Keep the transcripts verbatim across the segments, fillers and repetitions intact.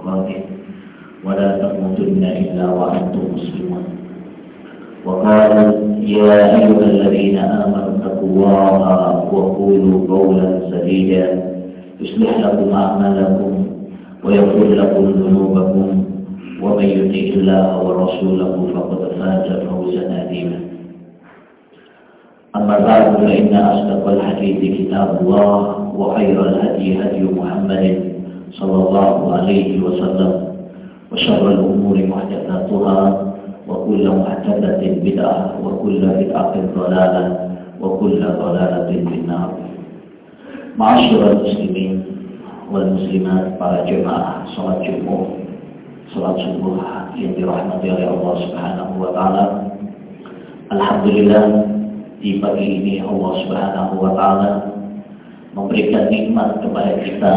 تقاته ولا تموتن إلا وأنتم مسلمون. وقال يا أيها الذين آمنوا اتقوا الله وقولوا قولا سديدا يصلح لكم أعمالكم ويغفر لكم ذنوبكم ومن يطع الله ورسوله فقد فاز فوزا عظيما. أما بعد فإن أصدق الحديث كتاب الله وخير الهدي هدي محمد صلى الله عليه وسلم وشر الأمور محدثاتها وكل محدثة بدعة وكل بدعة ضلالة وكل ضلالة في النار. Ma'asyiral muslimin wal muslimat, para jemaah salat Jumat, salat subuh yang dirahmati oleh Allah Subhanahu wa taala. Alhamdulillah, di pagi ini Allah Subhanahu wa taala memberikan nikmat kepada kita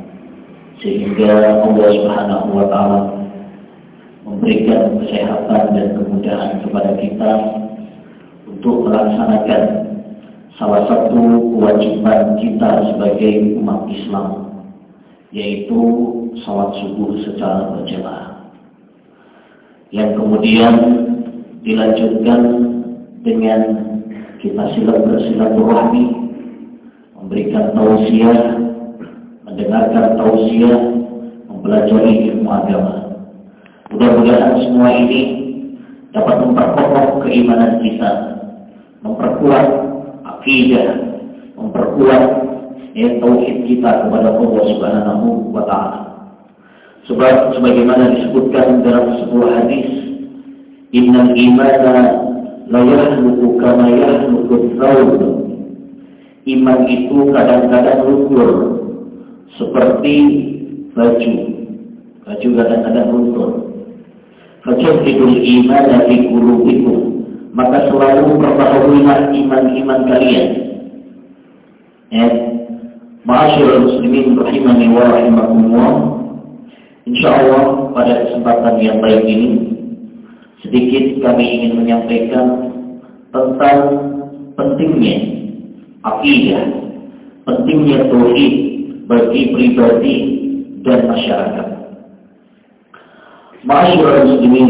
sehingga Allah Subhanahu wa taala memberikan kesehatan dan kemudahan kepada kita untuk melaksanakan salah satu kewajiban kita sebagai umat Islam, yaitu salat subuh secara berjamaah, yang kemudian dilanjutkan dengan kita bersilaturahmi, memberikan tausiah, mendengarkan tausiah, mempelajari ilmu agama. Mudah-mudahan semua ini dapat memperkokoh keimanan kita, memperkuat akidah, memperkuat ya, tauhid kita kepada Allah Subhanahu wa taala. Sebab sebagaimana disebutkan dalam sebuah hadis, innal imana la yahluku kama yahluku thawb. Iman itu kadang-kadang luntur seperti baju. Baju kadang-kadang luntur. Fajahidul iman fi qulubikum, maka selalu perbaharuilah iman-iman kalian. Ya, ma'asyiral muslimin rahimani wa rahimakumullah. Insyaallah pada kesempatan yang baik ini sedikit kami ingin menyampaikan tentang pentingnya akidah, pentingnya tauhid bagi pribadi dan masyarakat. Ma'asyiral muslimin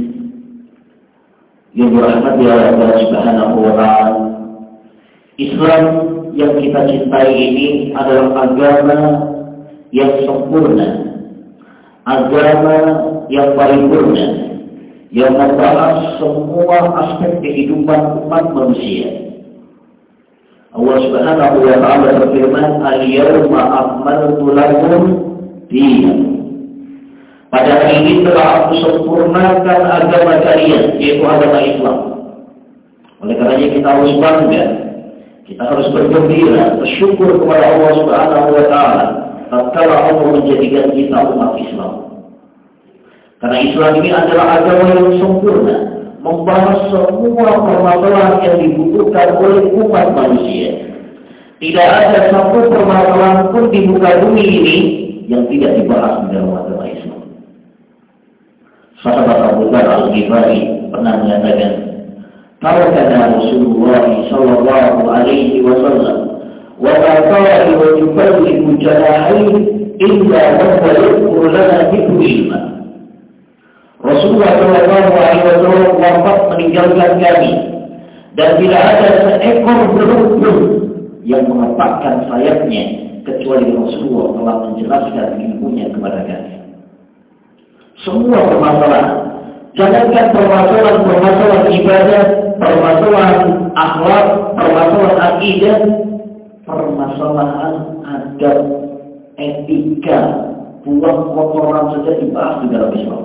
yang dirahmati oleh Allah Subhanahu wa taala, Islam yang kita cintai ini adalah agama yang sempurna, agama yang paripurna, yang membahas semua aspek kehidupan umat manusia. Allah Subhanahu wa taala berfirman, "Al-yawma akmaltu lakum dinakum." Pada hari ini telah aku sempurnakan agama kalian, yaitu agama Islam. Oleh karenanya kita harus bangga, kita harus bergembira, bersyukur kepada Allah Subhanahu wa taala tatkala Allah menjadikan kita umat Islam. Karena Islam ini adalah agama yang sempurna, membahas semua permasalahan yang dibutuhkan oleh umat manusia. Tidak ada satu permasalahan pun di muka bumi ini yang tidak dibahas di dalam agama Islam. Sahabat Abu Dzar Al-Ghifari pernah mengatakan, "Kalau kata Rasulullah sallallahu alaihi wasallam, wa ma qala wa yuballighu janahin illa wa yadhkuru lana bihi ilma." Rasulullah sallallahu alaihi wasallam wafat meninggalkan kami, dan tidak ada seekor burung pun yang mengepakkan sayapnya kecuali Rasulullah telah menjelaskan ilmunya kepada kami. Semua permasalahan, jangankan permasalahan-permasalahan ibadah, permasalahan akhlak, permasalahan akidah, permasalahan adab, etika, buang kotoran saja dibahas di dalam Islam.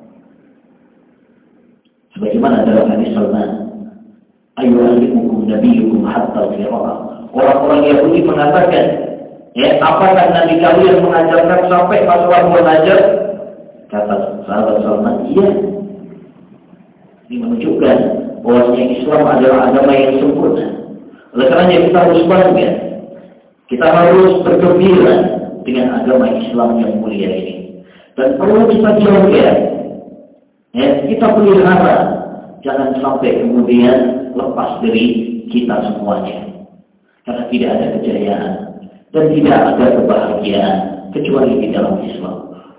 Sebagaimana dalam hadis Salman, ayyuhallimukum nabiyukum hatta al-qira'ah. Orang-orang Yahudi mengatakan, ya, apakah Nabi kalian mengajarkan sampai masalah mengajar? Kata sahabat Salman, iya. Ini menunjukkan bahwasanya Islam adalah agama yang sempurna. Oleh karenanya kita harus bangga, kita harus bergembira dengan agama Islam yang mulia ini. Dan perlu kita jaga, ya, kita pelihara, jangan sampai kemudian lepas dari kita semuanya. Karena tidak ada kejayaan dan tidak ada kebahagiaan kecuali di dalam Islam.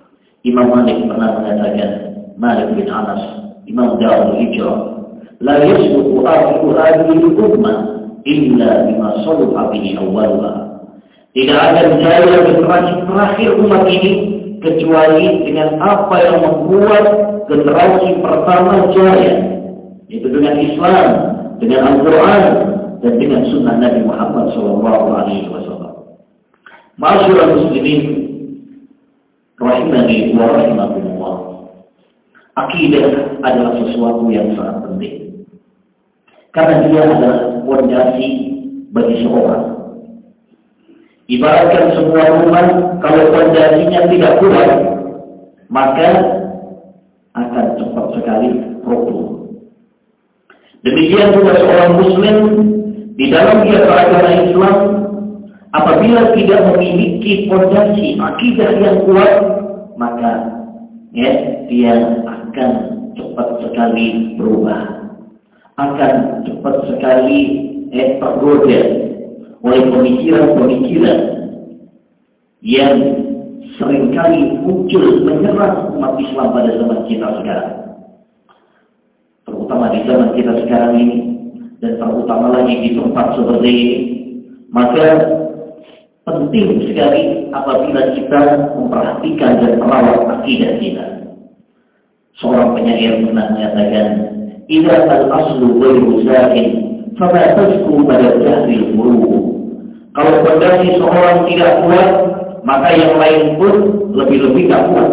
Imam Malik pernah mengatakan, Malik bin Anas, Imam Darul Hijrah, la yasbuqu akhiru hadhihi al-ummah illa bima salaha bihi awwaluha. Tidak akan jaya generasi terakhir umat ini kecuali dengan apa yang membuat generasi pertama jaya, yaitu dengan Islam, dengan Al-Quran, dan dengan sunnah Nabi Muhammad shallallahu alaihi wasallam. Ma'asyiral muslimin rahimani wa rahimakumullah. Akidah adalah sesuatu yang sangat penting, karena dia adalah fondasi bagi seorang. Ibaratkan sebuah rumah, kalau fondasinya tidak kuat, maka akan cepat sekali roboh. Demikian juga seorang muslim di dalam dia beragama Islam, apabila tidak memiliki fondasi akidah yang kuat, maka ya, dia akan cepat sekali berubah, akan cepat sekali eh, tergoda oleh pemikiran-pemikiran yang seringkali muncul menyerang umat Islam pada zaman kita sekarang, terutama di zaman kita sekarang ini, dan terutama lagi di tempat seperti ini. Maka penting sekali apabila kita memperhatikan dan merawat akidah kita. Seorang penyair pernah mengatakan, "Idza al-aslu ghairu zahin, fama tasku pada jahril furu." Kalau fondasi seorang tidak kuat, maka yang lain pun lebih-lebih tak kuat.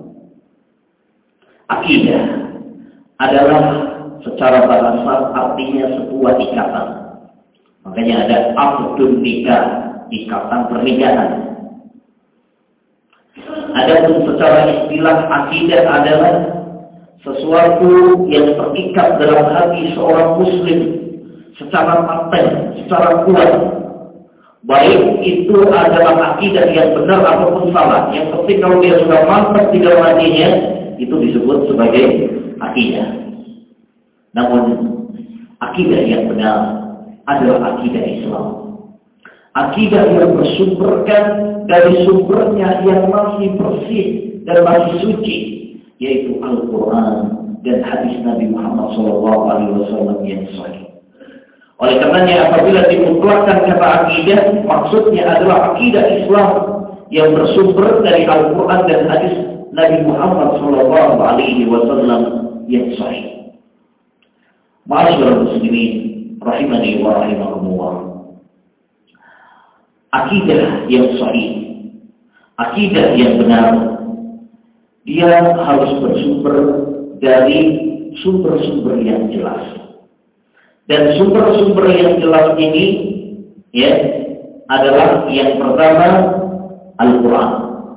Akidah adalah secara bahasa artinya sebuah ikatan. Makanya ada aqdun nikah, ikatan pernikahan. Adapun secara istilah akidah adalah sesuatu yang terikat dalam hati seorang muslim secara paten, secara kuat. Baik itu adalah akidah yang benar ataupun salah. Yang penting kalau dia sudah mantap di dalam hatinya, itu disebut sebagai akidah. Namun akidah yang benar adalah akidah Islam. Akidah yang bersumberkan dari sumbernya yang masih bersih dan masih suci, yaitu Al-Quran dan hadis Nabi Muhammad shallallahu alaihi wasallam yang sahih. Oleh karenanya apabila dimutlakkan kata akidah, maksudnya adalah akidah Islam yang bersumber dari Al-Quran dan hadis Nabi Muhammad shallallahu alaihi wasallam yang sahih. Ma'asyiral muslimin rahimani wa rahimakumullah. Akidah yang sahih, akidah yang benar, dia harus bersumber dari sumber-sumber yang jelas. Dan sumber-sumber yang jelas ini ya adalah yang pertama Al-Quran.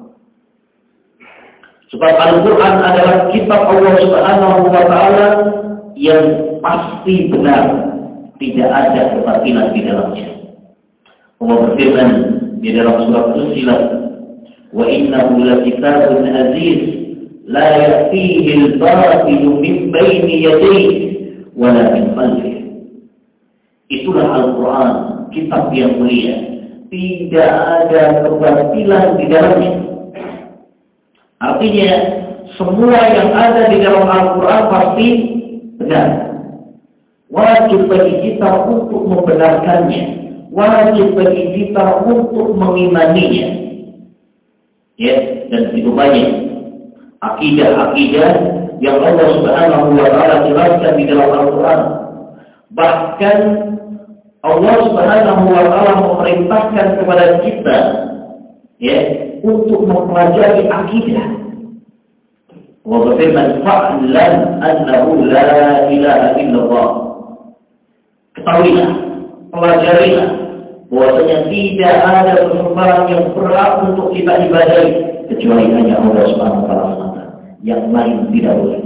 Sebab Al-Quran adalah kitab Allah Subhanahu wa taala yang pasti benar, tidak ada kebatilan di dalamnya. Allah berfirman di dalam surat Fussilat, "Wa innahu lakitabun aziz la ya'tihi al-batilu min baini yadayhi wa la min khalfihi." Itulah Al-Quran, kitab yang mulia. Tidak ada kebatilan di dalamnya. Artinya, semua yang ada di dalam Al-Quran pasti benar. Wajib bagi kita untuk membenarkannya. Wajib bagi kita untuk mengimaninya. Ya, dan itu banyak akidah-akidah yang Allah Subhanahu wa taala jelaskan di dalam Al-Quran. Bahkan Allah Subhanahu wa taala memerintahkan kepada kita ya untuk mempelajari akidah. Allah berfirman, "Fa'lam annahu la ilaha illallah." Ketahuilah, pelajarilah bahwasanya tidak ada sesembahan yang berhak untuk kita ibadahi kecuali hanya Allah Subhanahu wa taala semata. Yang lain tidak boleh.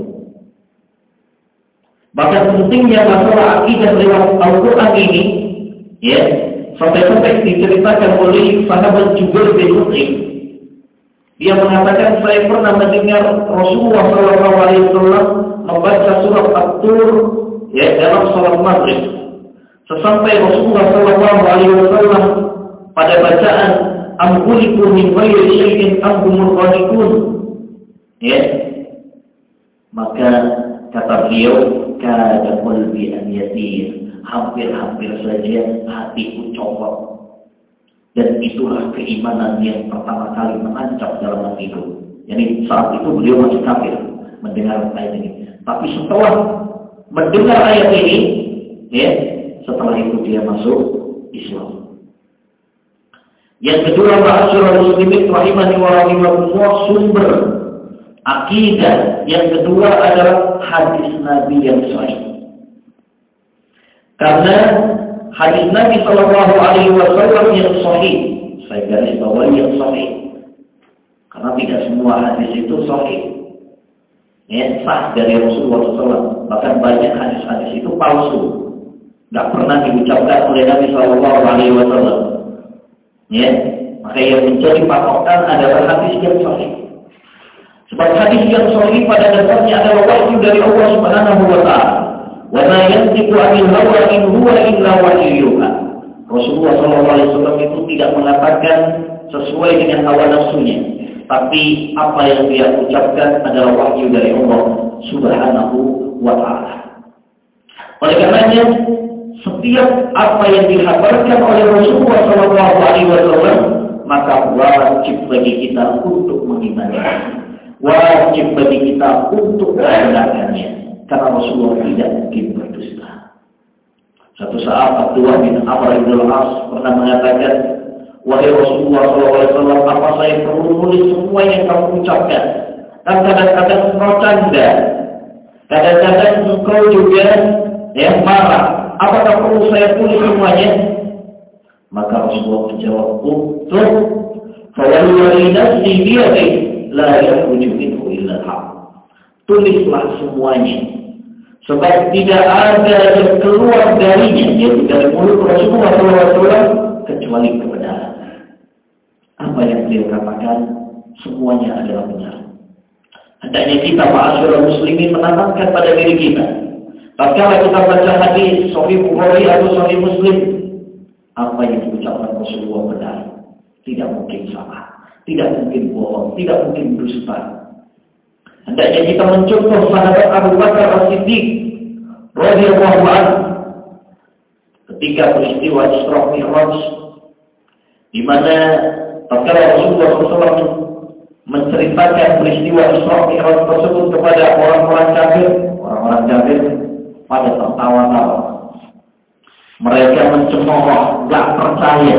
Bahkan pentingnya masalah akidah lewat Al-Quran ini, ya, sampai-sampai diceritakan oleh sahabat Jubair bin Mut'im. Dia mengatakan, saya pernah mendengar Rasulullah shallallahu alaihi wasallam membaca surat At-Tur ya, dalam salat maghrib. Sesampai Rasulullah shallallahu alaihi wasallam pada bacaan "Am khuliqu min ghairi syai'in am humul khaliqun." ya, maka kata beliau, kada qalbi an yatir, hampir-hampir saja hatiku copot. Dan itulah keimanan yang pertama kali menancap dalam hatiku. Jadi saat itu beliau masih kafir mendengar ayat ini. Tapi setelah mendengar ayat ini, ya, setelah itu dia masuk Islam. Yang kedua, ma'asyiral muslimin rahimani wa rahimakumullah, sumber akidah yang kedua adalah hadis Nabi yang sahih. Karena hadis Nabi Shallallahu Alaihi Wasallam yang sahih, saya garis bawahi yang sahih. Karena tidak semua hadis itu sahih, ya, sah dari Rasulullah shallallahu alaihi wasallam. Bahkan banyak hadis-hadis itu palsu, tidak pernah diucapkan oleh Nabi Shallallahu Alaihi Wasallam. Ya, maka yang menjadi patokan adalah hadis yang sahih. Sebab hadis yang sahih pada dasarnya adalah wahyu dari Allah Subhanahu Wa Taala. Wa ma yantiqu 'anil hawa in huwa illa wahyu yuha. Rasulullah shallallahu alaihi wasallam itu tidak mengatakan sesuai dengan hawa nafsunya, tapi apa yang dia ucapkan adalah wahyu dari Allah Subhanahu wa Ta'ala. Oleh karenanya, setiap apa yang dihabarkan oleh Rasulullah shallallahu alaihi wasallam, maka wajib bagi kita untuk mengimaninya, wajib bagi kita untuk membenarkannya. Karena Rasulullah tidak mungkin berdusta. Satu saat Abdullah bin Amr bin Al-As pernah mengatakan, wahai Rasulullah shallallahu alaihi wasallam, apa saya perlu menulis semua yang kamu ucapkan? Dan kadang-kadang engkau canda, kadang-kadang engkau juga ya marah. Apakah perlu saya tulis semuanya? Maka Rasulullah menjawab, "Uktub, fa wallahi nafsi biyadihi la yakhruju minhu illa al-haq." Tulislah semuanya, sebab tidak ada yang keluar darinya, yaitu dari mulut Rasulullah shallallahu alaihi wasallam, kecuali kebenaran. Apa yang beliau katakan, semuanya adalah benar. Hendaknya kita, ma'asyiral muslimin, menanamkan pada diri kita. Tatkala kita baca hadis Sahih Bukhari atau Sahih Muslim, apa yang diucapkan Rasulullah benar, tidak mungkin salah, tidak mungkin bohong, tidak mungkin dusta. Hendaknya kita mencontoh sahabat Abu Bakar As-Siddiq radhiyallahu anhu ketika peristiwa Isra Mi'raj, di mana tatkala Rasulullah shallallahu alaihi wasallam menceritakan peristiwa Isra Mi'raj tersebut kepada orang-orang kafir, orang-orang kafir pada tertawa-tawa. Mereka mencemooh, gak percaya.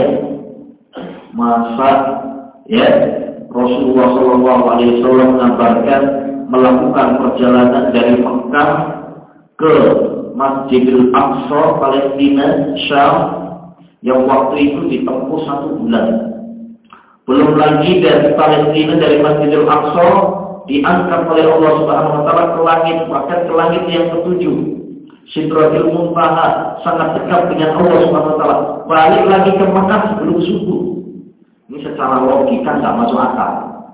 Masa ya Rasulullah shallallahu alaihi wasallam mengabarkan melakukan perjalanan dari Mekah ke Masjidil Aqsa, Palestina, Syam, yang waktu itu ditempuh satu bulan. Belum lagi dari Palestina, dari Masjidil Aqsa, diangkat oleh Allah Subhanahu Wa Taala ke langit, bahkan ke langit yang ketujuh, Sidratul Muntaha, sangat dekat dengan Allah Subhanahu Wa Taala. Balik lagi ke Mekah sebelum subuh. Ini secara logika tidak masuk akal.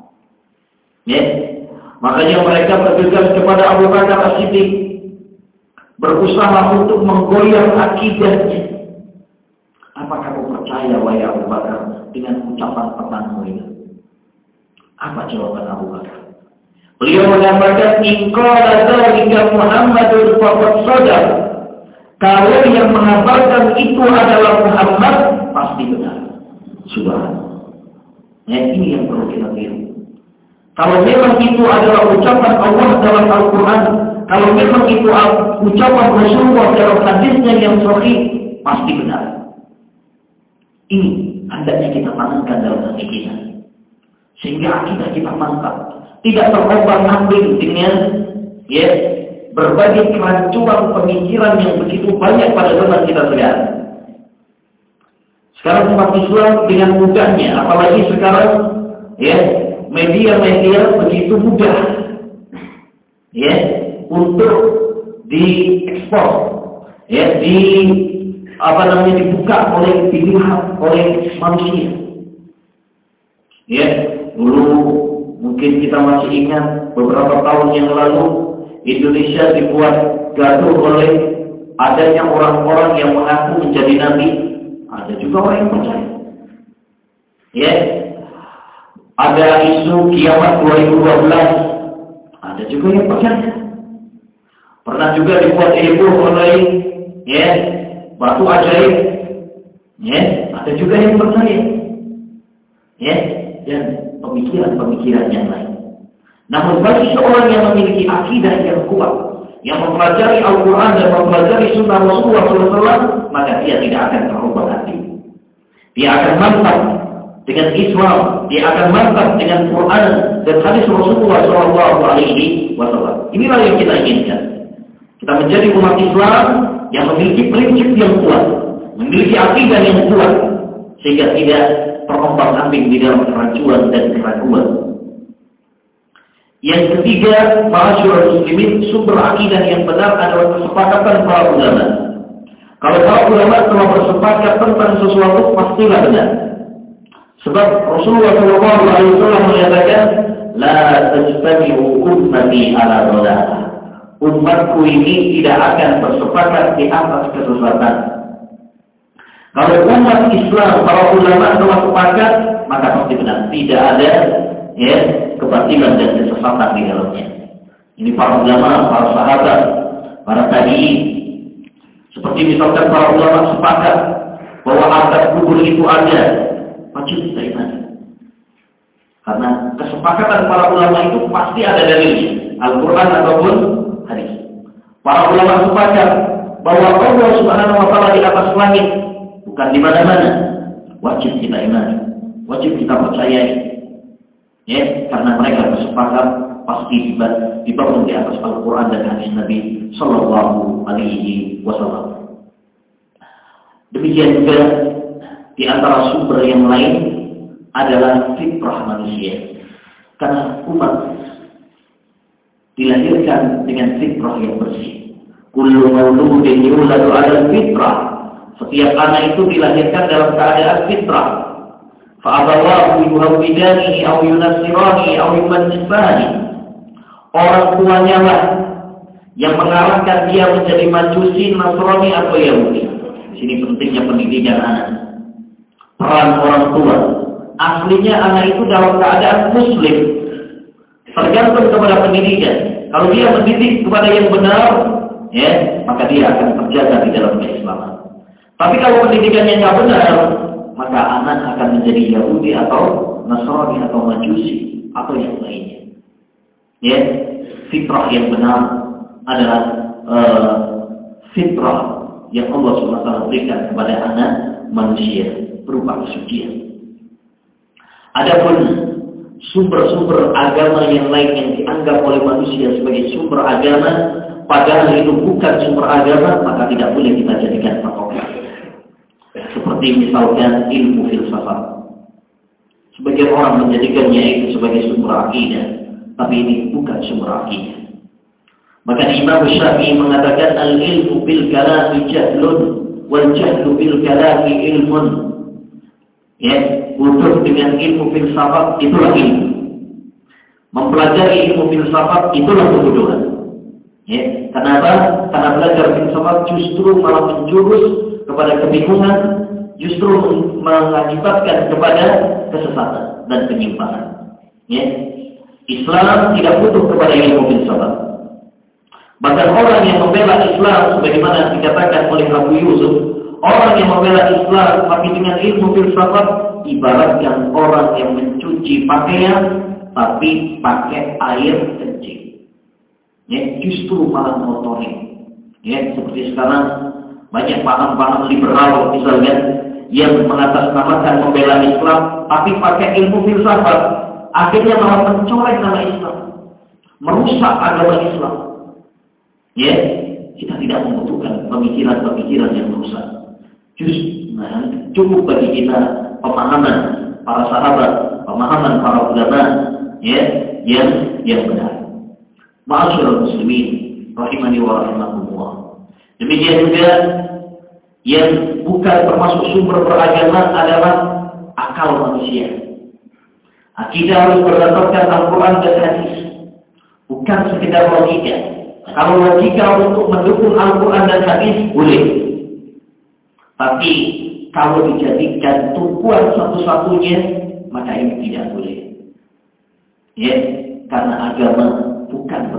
Ya. Makanya mereka bergegas kepada Abu Bakar As-Siddiq, berusaha untuk menggoyang akidahnya. Apa kamu percaya, wahai Abu Bakar, dengan ucapan temanmu itu? Apa jawaban Abu Bakar? Beliau mengatakan, "In qala dzalika Muhammadun faqad shadaq." Kalau yang mengabarkan itu adalah Muhammad, pasti benar. Subhanallah. Ya, ini yang perlu kita tiru. Kalau memang itu adalah ucapan Allah dalam Al-Quran, kalau memang itu ucapan Rasulullah dalam hadisnya yang sahih, pasti benar. Ini hendaknya kita tanamkan dalam hati kita, sehingga akidah kita mantap, tidak terombang-ambing dengan ya berbagai kerancuan pemikiran yang begitu banyak pada zaman kita sekarang. Sekarang umat Islam dengan mudahnya, apalagi sekarang ya media-media begitu mudah ya untuk diekspor, ya di apa namanya dibuka oleh dilihat oleh manusia. Ya, dulu mungkin kita masih ingat beberapa tahun yang lalu Indonesia dibuat gaduh oleh adanya orang-orang yang mengaku menjadi nabi. Ada juga orang yang percaya. Ya, ada isu kiamat dua ribu dua belas Ada juga yang percaya. Pernah juga dibuat heboh oleh ya, batu ajaib. Ya, ada juga yang percaya. Ya, dan pemikiran-pemikiran yang lain. Namun bagi seorang yang memiliki akidah yang kuat, yang mempelajari Al-Quran dan mempelajari Sunnah Rasulullah shallallahu alaihi wasallam, maka dia tidak akan terubah hati. Dia akan mantap dengan Islam, dia akan mantap dengan Quran dan hadis Rasulullah shallallahu alaihi wasallam. Inilah yang kita inginkan. Kita menjadi umat Islam yang memiliki prinsip yang kuat, memiliki akidah yang kuat, sehingga tidak terombang-ambing di dalam kerancuan dan keraguan. Yang ketiga, ma'asyiral muslimin, sumber akidah yang benar adalah kesepakatan para ulama. Kalau para ulama telah bersepakat tentang sesuatu, pastilah benar. Sebab Rasulullah shallallahu alaihi wasallam menyatakan, la tajtami'u ummati ala dhalalah. Umatku ini tidak akan bersepakat di atas kesesatan. Kalau umat Islam, para ulama telah sepakat, maka pasti benar. Tidak ada ya, kebatilan dan kesesatan di dalamnya. Ini para ulama, para sahabat, para tabi'in. Seperti misalkan para ulama sepakat bahwa azab kubur itu ada, wajib kita imani. Karena kesepakatan para ulama itu pasti ada dalilnya, Al-Quran ataupun hadis. Para ulama sepakat bahwa Allah Subhanahu wa taala di atas langit, bukan di mana-mana. Wajib kita imani, wajib kita percayai. Ya, karena mereka bersepakat pasti dibangun di atas Al-Quran dan hadis Nabi Sallallahu Alaihi Wasallam. Demikian juga di antara sumber yang lain adalah fitrah manusia. Karena umat dilahirkan dengan fitrah yang bersih. Kullu mauludin yuladu 'alal fitrah. Setiap anak itu dilahirkan dalam keadaan fitrah. Fa'abawahu yuhawwidanihi aw yunassirani aw yumajjisani. Orang tuanya lah yang mengarahkan dia menjadi Majusi, Nasrani atau Yahudi. Di sini pentingnya pendidikan anak. Peran orang tua. Aslinya anak itu dalam keadaan muslim. Tergantung kepada pendidikan. Kalau dia mendidik kepada yang benar, ya, maka dia akan terjaga di dalam keislaman. Tapi kalau pendidikannya tidak benar, maka anak akan menjadi Yahudi atau Nasrani atau Majusi atau yang lainnya. Ya, fitrah yang benar adalah uh, fitrah yang Allah subhanahu wa taala berikan kepada anak manusia berupa kesucian. Adapun sumber-sumber agama yang lain yang dianggap oleh manusia sebagai sumber agama, padahal itu bukan sumber agama, maka tidak boleh kita jadikan patokan. Seperti misalkan ilmu filsafat. Sebagian orang menjadikannya itu sebagai sumber akidah, tapi ini bukan sumber akidah. Maka Imam Syafi'i mengatakan al-ilmu bil kalami jahlun wal jahlu bil kalami ilmun. Ya, bodoh dengan ilmu filsafat itulah ilmu. Mempelajari ilmu filsafat itulah kebodohan. Ya, kenapa? Karena belajar filsafat justru malah menjurus kepada kebingungan, justru mengakibatkan kepada kesesatan dan penyimpangan. Ya. Islam tidak butuh kepada ilmu filsafat. Bahkan orang yang membela Islam, sebagaimana dikatakan oleh Abu Yusuf, orang yang membela Islam tapi dengan ilmu filsafat, ibaratkan orang yang mencuci pakaian tapi pakai air kencing. Ya, justru malah mengotori. Ya, seperti sekarang banyak paham-paham liberal misalnya yang mengatasnamakan membela Islam tapi pakai ilmu filsafat, akhirnya malah mencoreng nama Islam, merusak agama Islam. Ya, kita tidak membutuhkan pemikiran-pemikiran yang merusak. Justru nah, cukup bagi kita pemahaman para sahabat, pemahaman para ulama, ya, yang yang benar. Ma'asyiral muslimin rahimani wa rahimakumullah. Demikian juga yang bukan termasuk sumber beragama adalah akal manusia. Akidah harus berdasarkan Al-Quran dan hadis, bukan sekedar logika. Kalau logika untuk mendukung Al-Quran dan hadis boleh, tapi kalau dijadikan tumpuan satu-satunya, maka ini tidak boleh. Ya, karena agama bukan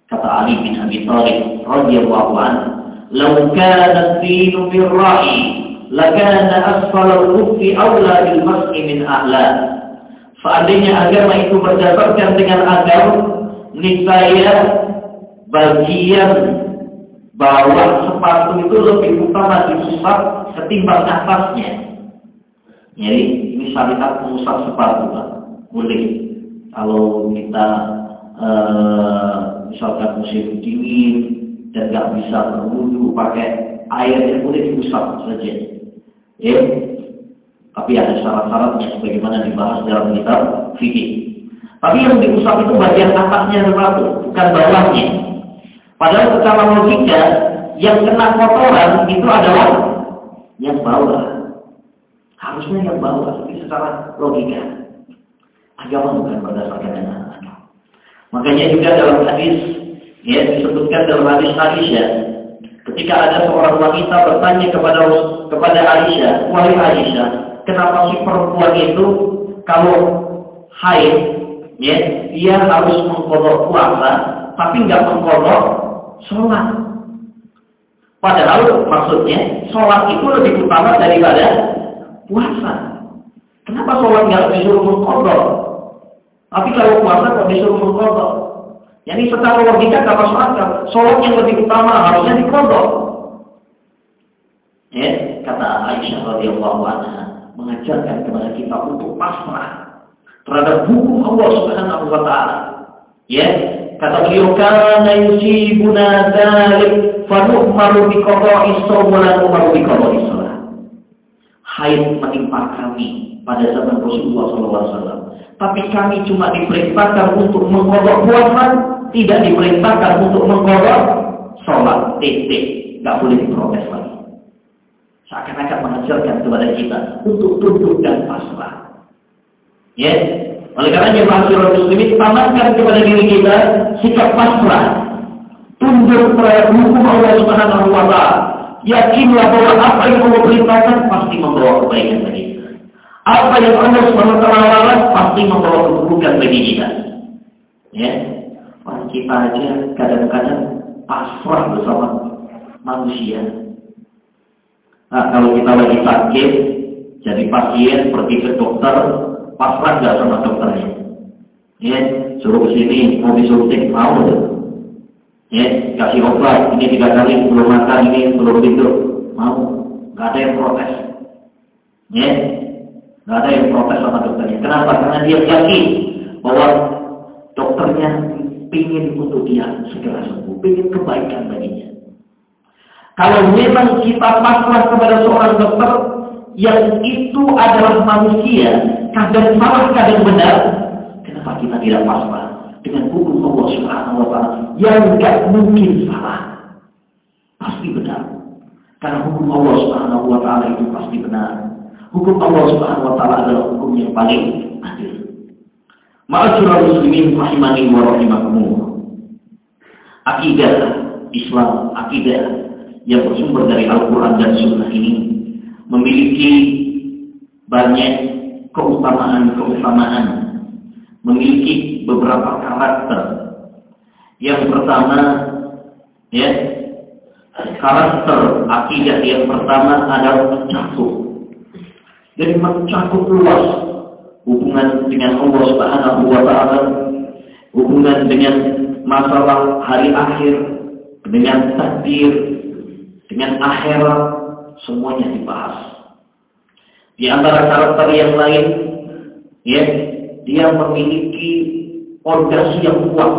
Kata Ali bin Abi Thalib radhiyallahu anhu, "Law kana ad-dinu bir-ra'i, lakana asfal al-khuffi awla bil mas'i min a'la." Seandainya agama itu berdasarkan dengan agama, niscaya bagian bawah sepatu itu lebih utama diusap ketimbang atasnya. Jadi ini syariat mengusap sepatu, Pak. Boleh kalau kita ee, misalkan musim dingin dan nggak bisa berwudu pakai air yang boleh diusap saja. Ya, tapi ada syarat-syaratnya sebagaimana dibahas dalam kitab fikih. Tapi yang diusap itu bagian atasnya sepatu, bukan bawahnya. Padahal secara logika yang kena kotoran itu adalah yang bawah. Harusnya yang bawah, tapi secara logika agama bukan berdasarkan dengan agama. Makanya juga dalam hadis, ya disebutkan dalam hadis Aisyah, ketika ada seorang wanita bertanya kepada kepada Aisyah, "Wahai Aisyah, kenapa si perempuan itu kalau haid, ya dia harus mengqadha puasa, tapi nggak mengqadha sholat?" Padahal maksudnya sholat itu lebih utama daripada puasa. Kenapa sholat nggak disuruh mengqadha? Tapi kalau puasa kok disuruh mengqadha? Jadi secara logika kata sholat, sholat yang lebih utama harusnya diqadha. Ya, kata Aisyah radhiyallahu anha mengajarkan kepada kita untuk pasrah terhadap hukum Allah Subhanahu wa taala. Ya, kata beliau, "Kana yusibuna dzalik fa nu'maru bi qada'i shaum wa la nu'maru bi qada'i shalah." Haid menimpa kami pada zaman Rasulullah sallallahu alaihi wasallam, tapi kami cuma diperintahkan untuk mengqadha puasa, tidak diperintahkan untuk mengqadha sholat. Titik, nggak boleh diprotes lagi. Seakan-akan mengajarkan kepada kita untuk tunduk dan pasrah. Ya, oleh karenanya masyarakat muslimin, tamatkan kepada diri kita sikap pasrah, tunduk terhadap hukum Allah Subhanahu wa taala. Yakinlah bahwa apa yang Allah perintahkan pasti membawa kebaikan bagi kita. Apa yang Allah Subhanahu wa taala larang pasti membawa keburukan bagi kita. Ya, orang kita aja kadang-kadang pasrah bersama manusia. Nah, kalau kita lagi sakit, jadi pasien pergi ke dokter, pasrah nggak sama dokternya? Ya, suruh ke sini, mau disuntik, mau tuh. Ya, kasih obat, ini tiga kali, belum makan, ini belum tidur, mau? Nggak ada yang protes. Ya, nggak ada yang protes sama dokternya. Kenapa? Karena dia yakin bahwa dokternya ingin untuk dia segera sembuh, ingin kebaikan baginya. Kalau memang kita pasrah kepada seorang dokter yang itu adalah manusia, kadang salah, kadang benar, kenapa kita tidak pasrah dengan hukum Allah Subhanahu wa taala yang enggak mungkin salah, pasti benar. Karena hukum Allah Subhanahu wa taala itu pasti benar. Hukum Allah Subhanahu wa taala adalah hukum yang paling adil. Ma'asyiral muslimin rahimani wa rahimakumullah. Akidah Islam, akidah yang bersumber dari Al-Quran dan Sunnah ini memiliki banyak keutamaan-keutamaan, memiliki beberapa karakter. Yang pertama, ya, karakter akidah yang pertama adalah mencakup. Jadi mencakup luas hubungan dengan Allah Subhanahu wa taala, hubungan dengan masalah hari akhir, dengan takdir, dengan akhirat, semuanya dibahas. Di antara karakter yang lain, ya, dia memiliki fondasi yang kuat.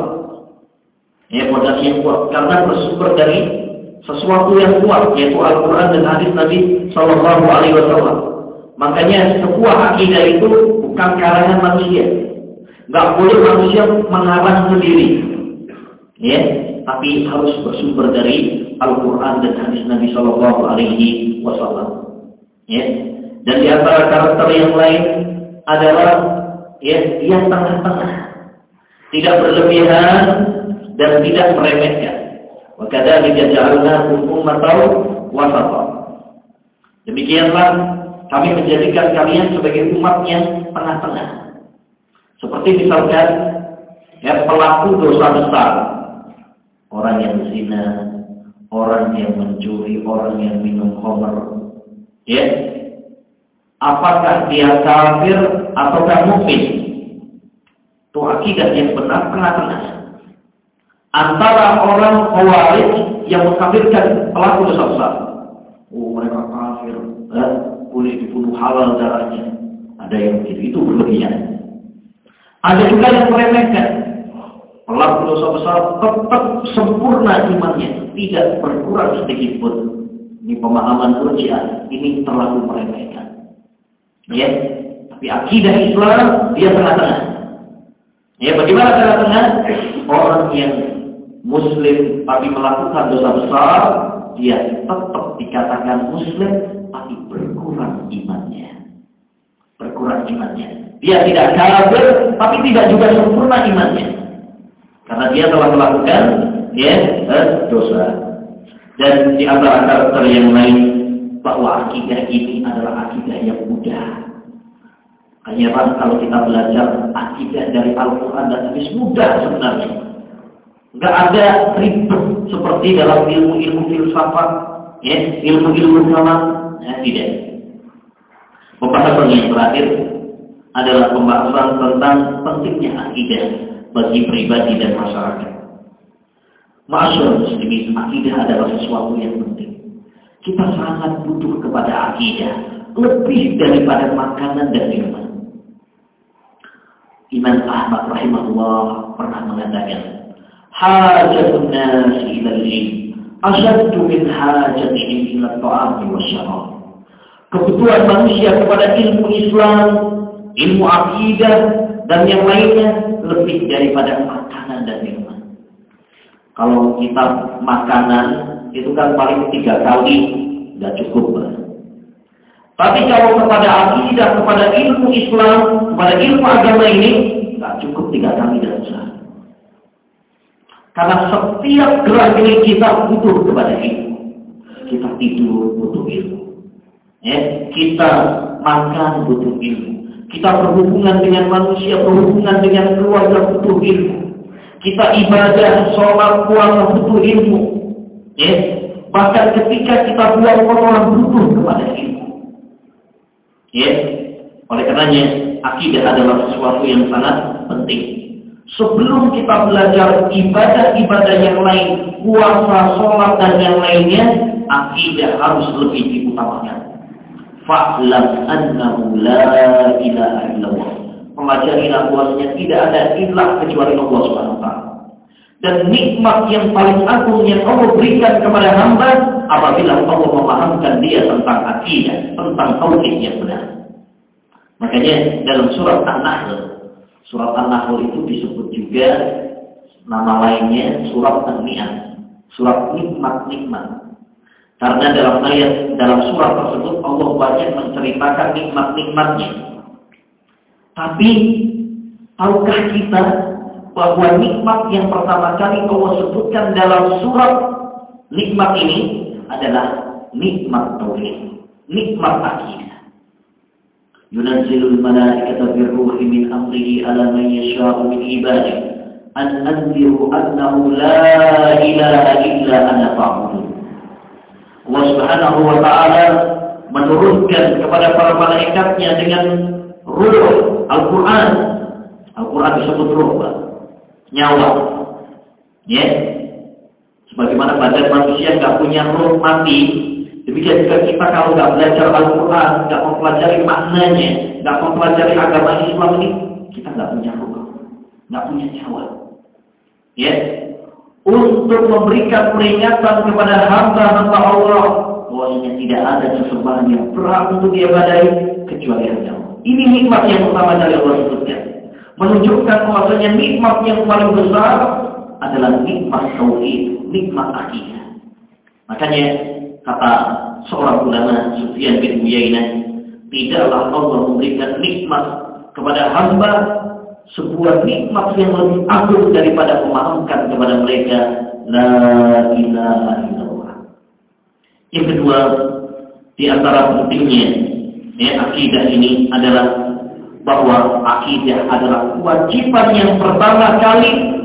Ya, fondasi yang kuat karena bersumber dari sesuatu yang kuat, yaitu Al-Quran dan hadis Nabi Shallallahu Alaihi Wasallam. Makanya sebuah akidah itu bukan karangan manusia. Nggak boleh manusia mengarang sendiri, ya, tapi harus bersumber dari Al-Quran dan hadis Nabi Shallallahu Alaihi Wasallam. Ya. Dan di antara karakter yang lain adalah, ya, dia tengah-tengah, tidak berlebihan dan tidak meremehkan. Wa kadzalika ja'alnakum ummatan wasatan. Demikianlah kami menjadikan kalian sebagai umat yang tengah-tengah. Seperti misalkan, ya, pelaku dosa besar, orang yang zina, orang yang mencuri, orang yang minum khamr, ya, apakah dia kafir ataukah mukmin? Itu akidah yang benar tengah-tengah antara orang Khawarij yang mengkafirkan pelaku dosa besar. Oh, mereka kafir, eh, boleh dibunuh halal darahnya. Ada yang begitu, itu berlebihan. Ada juga yang meremehkan. Pelaku dosa besar tetap sempurna imannya, tidak berkurang sedikit pun. Ini pemahaman Murji'ah, ini terlalu meremehkan. Ya, tapi akidah Islam dia tengah-tengah. Ya, bagaimana tengah-tengah? Orang yang Muslim tapi melakukan dosa besar, dia tetap dikatakan Muslim tapi berkurang imannya. Berkurang imannya. Dia tidak kafir tapi tidak juga sempurna imannya. Karena dia telah melakukan ya, dosa. Dan di antara karakter yang lain bahwa akidah ini adalah akidah yang mudah. Hanya kalau kita belajar akidah dari Al-Quran dan Hadis mudah sebenarnya. Enggak ada ribet seperti dalam ilmu-ilmu filsafat, ya, ilmu-ilmu kalam, ya, tidak. Pembahasan yang terakhir adalah pembahasan tentang pentingnya akidah bagi pribadi dan masyarakat. Masyarakat muslimin, akidah adalah sesuatu yang penting. Kita sangat butuh kepada akidah lebih daripada makanan dan minuman. Imam Ahmad rahimahullah pernah mengatakan, hajatun nasi ila al-ilm asyaddu min hajatihim ila at-ta'ami wasyarab. Kebutuhan manusia kepada ilmu Islam, ilmu akidah dan yang lainnya lebih daripada makanan dan minuman. Kalau kita makanan itu kan paling tiga kali tidak cukup. Tapi kalau kepada akidah, kepada ilmu Islam, kepada ilmu agama ini, tidak cukup tiga kali dan sehari. Karena setiap gerak gerik kita butuh kepada ilmu. Kita tidur butuh ilmu. Ya, kita makan butuh ilmu. Kita berhubungan dengan manusia, berhubungan dengan keluarga butuh ilmu. Kita ibadah, sholat, puasa butuh ilmu. Ya, bahkan ketika kita buang kotoran butuh kepada ilmu. Ya, oleh karenanya akidah adalah sesuatu yang sangat penting. Sebelum kita belajar ibadah-ibadah yang lain, puasa, sholat dan yang lainnya, akidah harus lebih diutamakan. Fa'lam annahu la ilaha illallah. Pelajarilah bahwasanya tidak ada ilah kecuali Allah Subhanahu wa taala. Dan nikmat yang paling agung yang Allah berikan kepada hamba apabila Allah memahamkan dia tentang akidah, tentang tauhid yang benar. Makanya dalam surat An-Nahl, surat An-Nahl itu disebut juga nama lainnya surat An-Ni'am, surat nikmat-nikmat. Karena dalam ayat dalam surat tersebut Allah banyak menceritakan nikmat-nikmatnya. Tapi tahukah kita bahwa nikmat yang pertama kali Allah sebutkan dalam surat nikmat ini adalah nikmat tauhid, nikmat akidah. Yunazzilul malaikata birruhi min amrihi ala man yasha'u min ibadihi an anziru annahu la ilaha illa ana fa'budun. Allah Subhanahu wa taala menurunkan kepada para malaikatnya dengan ruh Al-Quran. Al-Quran disebut ruh, nyawa. Ya. Sebagaimana badan manusia nggak punya ruh mati, demikian juga kita kalau nggak belajar Al-Quran, nggak mempelajari maknanya, nggak mempelajari agama Islam ini, kita nggak punya ruh, nggak punya nyawa. Ya. Untuk memberikan peringatan kepada hamba-hamba Allah bahwasanya tidak ada sesembahan yang berhak untuk diibadahi kecuali hanya Allah. Ini nikmat yang utama dari Allah sebutkan. Menunjukkan bahwasanya nikmat yang paling besar adalah nikmat tauhid, nikmat akidah. Makanya kata seorang ulama Sufyan bin Uyainah, tidaklah Allah memberikan nikmat kepada hamba sebuah nikmat yang lebih agung daripada memahamkan kepada mereka la ilaha illallah. Yang kedua, di antara pentingnya ya, akidah ini adalah bahwa akidah adalah kewajiban yang pertama kali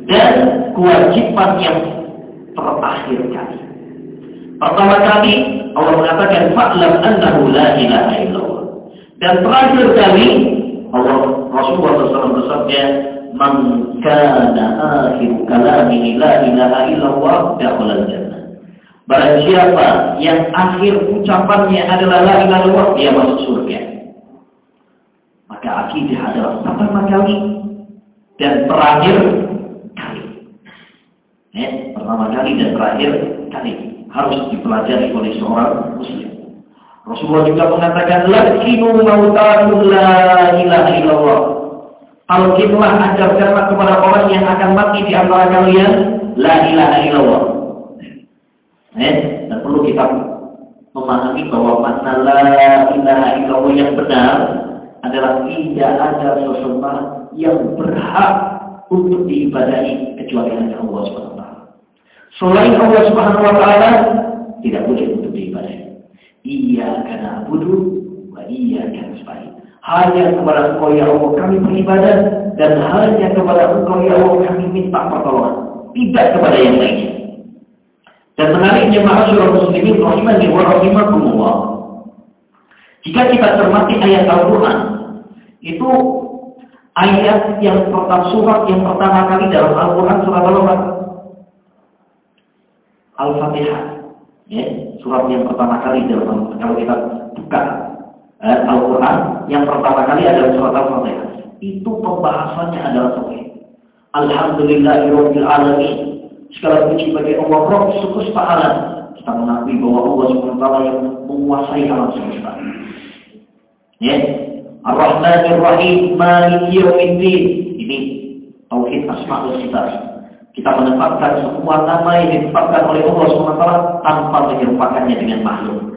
dan kewajiban yang terakhir kali. Pertama kali Allah mengatakan fa'lam annahu la ilaha illallah. Dan terakhir kali Allah Rasulullah shallallahu alaihi wasallam bersabda, "Man kana akhiru kalamihi la ilaha illallah dakhala al-jannah." Barang siapa yang akhir ucapannya adalah la ilaha illallah, dia masuk surga. Maka akidah adalah pertama kali dan terakhir kali. Eh, pertama kali dan terakhir kali harus dipelajari oleh seorang muslim. Rasulullah juga mengatakan, "Lakinu mautakum la ilaha illallah." Talqinlah, ajarkanlah kepada orang yang akan mati di antara kalian la ilaha illallah. Eh, dan perlu kita memahami bahwa makna la ilaha illallah yang benar adalah tidak ada sesembahan yang berhak untuk diibadahi kecuali hanya Allah subhanahu wa taala. Selain Allah subhanahu wa taala tidak boleh untuk diibadahi. Iyyaka na'budu wa iyyaka nasta'in. Hanya kepada Engkau ya Allah kami beribadah, dan hanya kepada Engkau ya Allah kami minta pertolongan, tidak kepada yang lainnya. Dan menariknya ma'asyiral muslimin rahimani wa rahimakumullah, jika kita cermati ayat Al-Quran, itu ayat yang pertama, surat yang pertama kali dalam Al-Quran surat Al-Fatihah. Al-Fatihah, ya, surat yang pertama kali dalam, kalau kita buka eh, Al-Quran, yang pertama kali adalah surat Al-Fatihah. Itu pembahasannya adalah tauhid. Alhamdulillahirabbil alamin. Segala puji bagi Allah Rabb semesta alam. Kita mengakui bahwa Allah subhanahu wa taala yang menguasai alam semesta. Ya, Ar-Rahmanir Rahim, Maliki Yaumiddin. Ini tauhid asma wa sifat. Kita menempatkan semua nama yang ditetapkan oleh Allah subhanahu wa taala tanpa menyerupakannya dengan makhluk.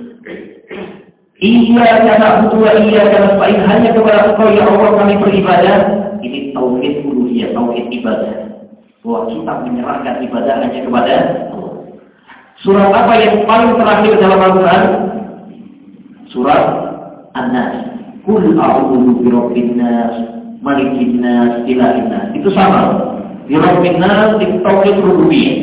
Iyyaka na'budu wa iyyaka nasta'in, hanya kepada Engkau ya Allah kami beribadah. Ini tauhid uluhiyah, tauhid ibadah. Bahwa kita menyerahkan ibadah hanya kepada Allah. Surat apa yang paling terakhir dalam Al-Quran? Surat An-Nas. Qul a'udzu birabbin nas, malikin nas, ilahin nas. Itu sama. Birabbin nas di tauhid rububiyah.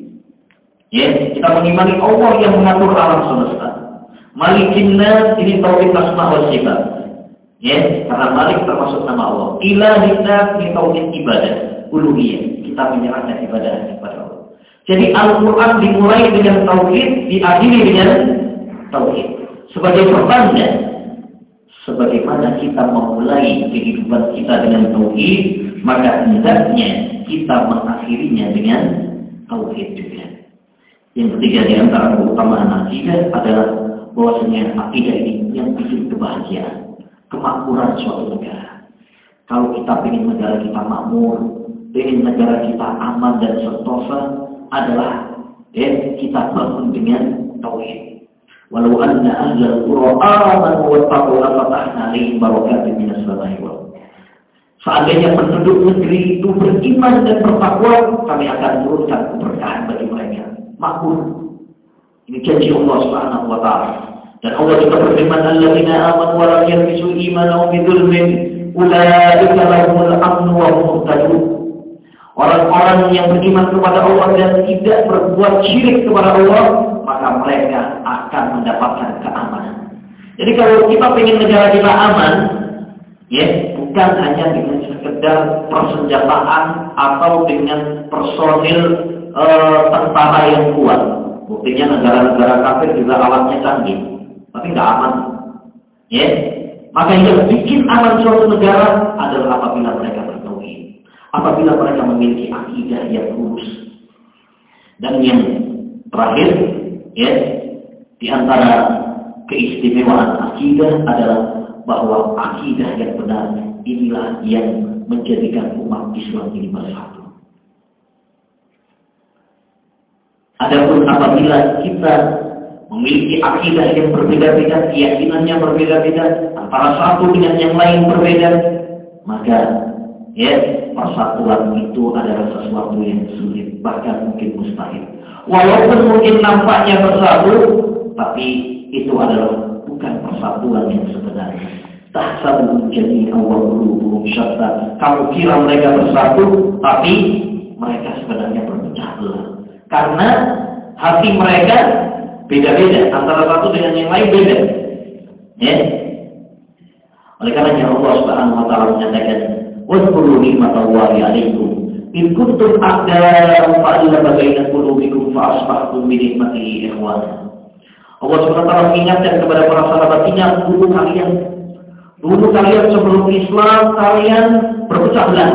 Ya, kita mengimani Allah yang mengatur alam semesta. Malikin nas ini tauhid asma wa sifat. Ya, karena Malik termasuk nama Allah. Ilahin nas ini tauhid ibadah, uluhiyah. Kita menyerahkan ibadah kepada Allah. Jadi Al-Quran dimulai dengan tauhid, diakhiri dengan tauhid. Sebagai pertanda, sebagaimana kita memulai kehidupan kita dengan tauhid, maka hendaknya kita mengakhirinya dengan tauhid juga. Yang ketiga di antara keutamaan akidah adalah bahwasanya akidah ini yang bikin kebahagiaan, kemakmuran suatu negara. Kalau kita ingin negara kita makmur, ingin negara kita aman dan sentosa, adalah ya, kita bangun dengan tauhid. Walau anna ahlal qura amanu wattaqu lafatahna 'alaihim barakatin minas samai wal ardh. Seandainya penduduk negeri itu beriman dan bertakwa, kami akan turunkan keberkahan bagi mereka. Makmur. Ini janji Allah Subhanahu wa taala. Dan Allah juga berfirman, "Alladzina amanu wa lam yalbisu imanahum bidzulmin, ulaika lahumul amnu wa hum muhtadun." Orang-orang yang beriman kepada Allah dan tidak berbuat syirik kepada Allah, maka mereka akan mendapatkan keamanan. Jadi kalau kita ingin negara kita aman, ya, bukan hanya dengan sekedar persenjataan atau dengan personil e, tentara yang kuat. Buktinya negara-negara kafir juga alatnya canggih, tapi nggak aman. Ya, maka yang bikin aman suatu negara adalah apabila mereka bertauhid, apabila mereka memiliki akidah yang lurus. Dan yang terakhir, ya, di antara keistimewaan akidah adalah bahwa akidah yang benar inilah yang menjadikan umat Islam ini bersatu. Adapun apabila kita memiliki akidah yang berbeda-beda, keyakinannya berbeda-beda, antara satu dengan yang lain berbeda, maka ya, persatuan itu adalah sesuatu yang sulit, bahkan mungkin mustahil. Walaupun mungkin nampaknya bersatu, tapi itu adalah bukan persatuan yang sebenarnya. Tahsabuhum jami'an wa qulubuhum syatta. Kamu kira mereka bersatu, tapi mereka sebenarnya berpecah belah. Karena hati mereka beda-beda, antara satu dengan yang lain beda. Ya. Oleh karenanya Allah Subhanahu wa taala menyatakan, "Wadhkuru ni'matallahi 'alaikum in kuntum a'da'an fa'alafa baina qulubikum fa asbahtum bi ni'matihi ikhwana." Allah Subhanahu wa taala mengingatkan kepada para sahabat, ingat dulu kalian, dulu kalian sebelum Islam kalian berpecah belah.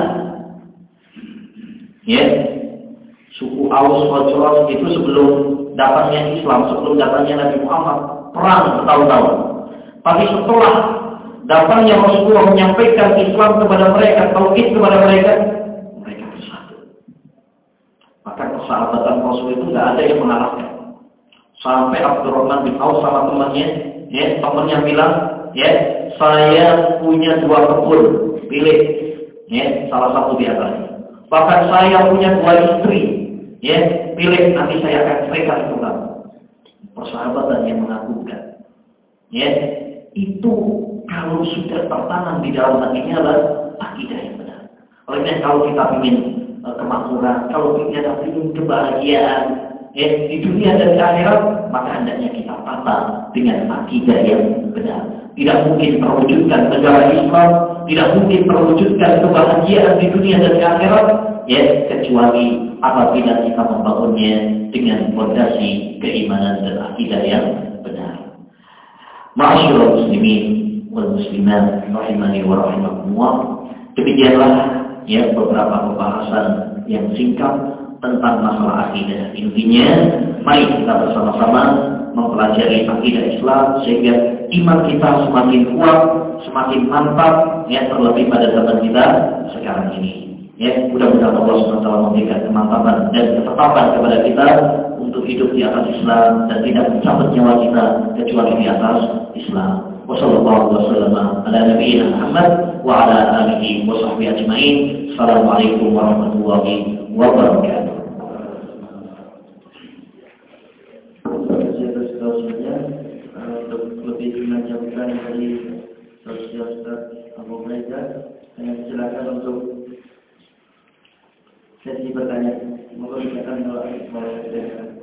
Ya. Suku Aus Khazraj itu sebelum datangnya Islam, sebelum datangnya Nabi Muhammad, perang bertahun-tahun. Tapi setelah datangnya Rasulullah menyampaikan Islam kepada mereka, tauhid kepada mereka, mereka bersatu. Maka persahabatan Rasul itu nggak ada yang mengalahkan. Sampai Abdurrahman bin Auf sama temannya, ya, temannya bilang, ya, saya punya dua kebun, pilih, ya, salah satu di antaranya. Bahkan saya punya dua istri, ya, pilih, nanti saya akan ceritakan itu kamu. Persahabatan yang mengagumkan, ya, itu kalau sudah tertanam di dalam hatinya adalah akidah yang benar. Olehnya kalau kita ingin uh, kemakmuran, kalau kita ingin kebahagiaan, ya, di dunia dan di akhirat, maka hendaknya kita tata dengan akidah yang benar. Tidak mungkin terwujudkan negara Islam, tidak mungkin terwujudkan kebahagiaan di dunia dan di akhirat, ya, kecuali apabila kita membangunnya dengan fondasi keimanan dan akidah yang benar. Ma'asyiral muslimin wal muslimat rahimani wa rahimakumullah. Demikianlah, ya, beberapa pembahasan yang singkat tentang masalah akidah. Intinya, mari kita bersama-sama mempelajari akidah Islam sehingga iman kita semakin kuat, semakin mantap, ya, terlebih pada zaman kita sekarang ini. Ya, mudah-mudahan Allah subhanahu wa taala memberikan kemantapan dan ketetapan kepada kita untuk hidup di atas Islam dan tidak mencabut nyawa kita kecuali di atas Islam. Wassallallahu wasallam ala nabiyina Muhammad wa ala alihi wa sahbihi ajmain. Assalamualaikum warahmatullahi wabarakatuh. Saudara-saudara, untuk lebih melanjutkan dari Ustaz Abu Hurairah, saya silakan untuk sesi bertanya. Semoga kita akan melakukan